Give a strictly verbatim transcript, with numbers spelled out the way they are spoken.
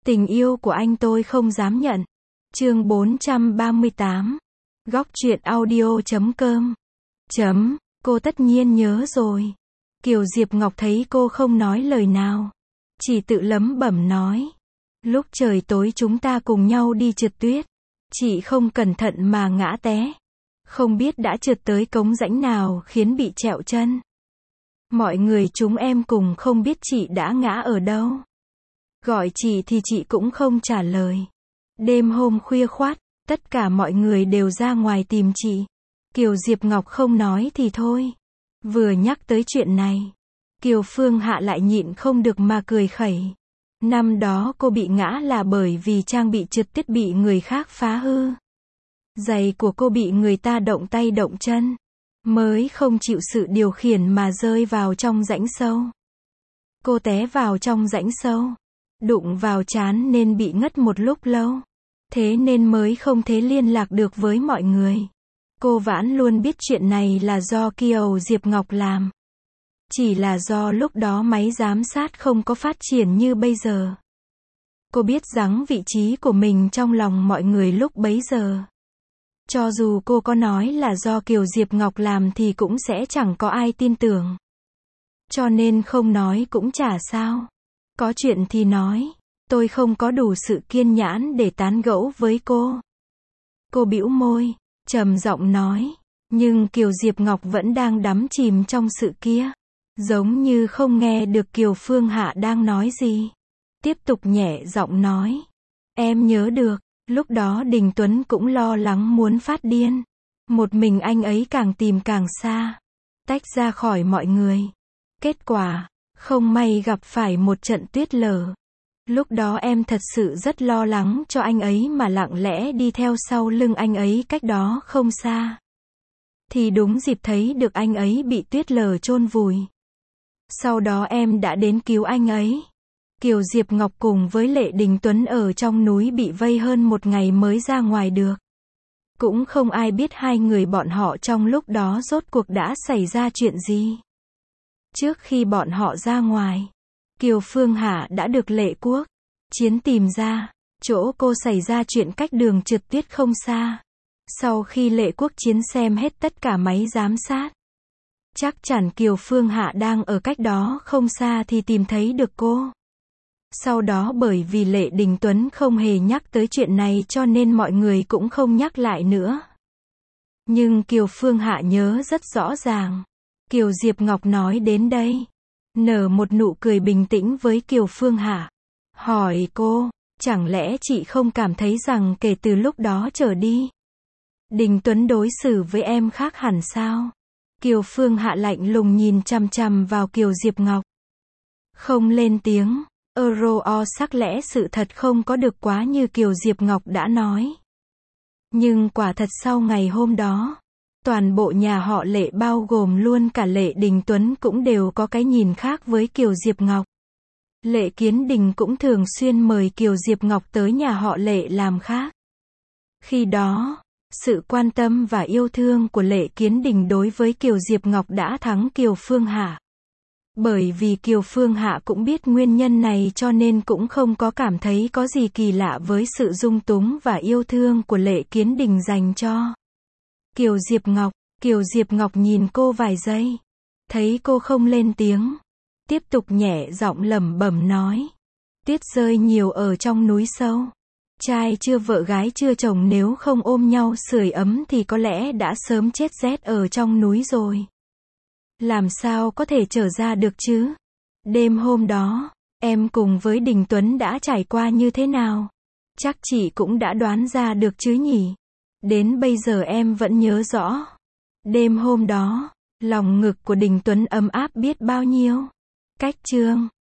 Tình yêu của anh tôi không dám nhận. Chương bốn trăm ba mươi tám. Góc truyện audio chấm com. Chấm, cô tất nhiên nhớ rồi. Kiều Diệp Ngọc thấy cô không nói lời nào, chỉ tự lẩm bẩm nói. Lúc trời tối chúng ta cùng nhau đi trượt tuyết. Chị không cẩn thận mà ngã té. Không biết đã trượt tới cống rãnh nào khiến bị trẹo chân. Mọi người chúng em cùng không biết chị đã ngã ở đâu. Gọi chị thì chị cũng không trả lời. Đêm hôm khuya khoắt, tất cả mọi người đều ra ngoài tìm chị. Kiều Diệp Ngọc không nói thì thôi. Vừa nhắc tới chuyện này, Kiều Phương Hạ lại nhịn không được mà cười khẩy. Năm đó cô bị ngã là bởi vì trang bị trượt tuyết bị người khác phá hư. Giày của cô bị người ta động tay động chân, mới không chịu sự điều khiển mà rơi vào trong rãnh sâu. Cô té vào trong rãnh sâu, đụng vào trán nên bị ngất một lúc lâu. Thế nên mới không thể liên lạc được với mọi người. Cô Vãn luôn biết chuyện này là do Kiều Diệp Ngọc làm. Chỉ là do lúc đó máy giám sát không có phát triển như bây giờ. Cô biết rằng vị trí của mình trong lòng mọi người lúc bấy giờ. Cho dù cô có nói là do Kiều Diệp Ngọc làm thì cũng sẽ chẳng có ai tin tưởng. Cho nên không nói cũng chả sao. Có chuyện thì nói. Tôi không có đủ sự kiên nhẫn để tán gẫu với cô. Cô bĩu môi, trầm giọng nói. Nhưng Kiều Diệp Ngọc vẫn đang đắm chìm trong sự kia. Giống như không nghe được Kiều Phương Hạ đang nói gì. Tiếp tục nhẹ giọng nói. Em nhớ được, lúc đó Đình Tuấn cũng lo lắng muốn phát điên. Một mình anh ấy càng tìm càng xa. Tách ra khỏi mọi người. Kết quả, không may gặp phải một trận tuyết lở. Lúc đó em thật sự rất lo lắng cho anh ấy mà lặng lẽ đi theo sau lưng anh ấy cách đó không xa. Thì đúng dịp thấy được anh ấy bị tuyết lở chôn vùi. Sau đó em đã đến cứu anh ấy. Kiều Diệp Ngọc cùng với Lệ Đình Tuấn ở trong núi bị vây hơn một ngày mới ra ngoài được. Cũng không ai biết hai người bọn họ trong lúc đó rốt cuộc đã xảy ra chuyện gì. Trước khi bọn họ ra ngoài, Kiều Phương Hạ đã được Lệ Quốc Chiến tìm ra, chỗ cô xảy ra chuyện cách đường trượt tuyết không xa. Sau khi Lệ Quốc Chiến xem hết tất cả máy giám sát, chắc chắn Kiều Phương Hạ đang ở cách đó không xa thì tìm thấy được cô. Sau đó bởi vì Lệ Đình Tuấn không hề nhắc tới chuyện này cho nên mọi người cũng không nhắc lại nữa. Nhưng Kiều Phương Hạ nhớ rất rõ ràng. Kiều Diệp Ngọc nói đến đây, nở một nụ cười bình tĩnh với Kiều Phương Hạ. Hỏi cô, chẳng lẽ chị không cảm thấy rằng kể từ lúc đó trở đi, Đình Tuấn đối xử với em khác hẳn sao? Kiều Phương Hạ lạnh lùng nhìn chằm chằm vào Kiều Diệp Ngọc. Không lên tiếng, Euro o sắc lẽ sự thật không có được quá như Kiều Diệp Ngọc đã nói. Nhưng quả thật sau ngày hôm đó, toàn bộ nhà họ Lệ bao gồm luôn cả Lệ Đình Tuấn cũng đều có cái nhìn khác với Kiều Diệp Ngọc. Lệ Kiến Đình cũng thường xuyên mời Kiều Diệp Ngọc tới nhà họ Lệ làm khác. Khi đó, sự quan tâm và yêu thương của Lệ Kiến Đình đối với Kiều Diệp Ngọc đã thắng Kiều Phương Hạ. Bởi vì Kiều Phương Hạ cũng biết nguyên nhân này cho nên cũng không có cảm thấy có gì kỳ lạ với sự dung túng và yêu thương của Lệ Kiến Đình dành cho Kiều Diệp Ngọc. Kiều Diệp Ngọc nhìn cô vài giây, thấy cô không lên tiếng, tiếp tục nhẹ giọng lẩm bẩm nói. Tuyết rơi nhiều ở trong núi sâu. Trai chưa vợ gái chưa chồng nếu không ôm nhau sưởi ấm thì có lẽ đã sớm chết rét ở trong núi rồi. Làm sao có thể trở ra được chứ? Đêm hôm đó, em cùng với Đình Tuấn đã trải qua như thế nào? Chắc chị cũng đã đoán ra được chứ nhỉ? Đến bây giờ em vẫn nhớ rõ. Đêm hôm đó, lòng ngực của Đình Tuấn ấm áp biết bao nhiêu. Cách chương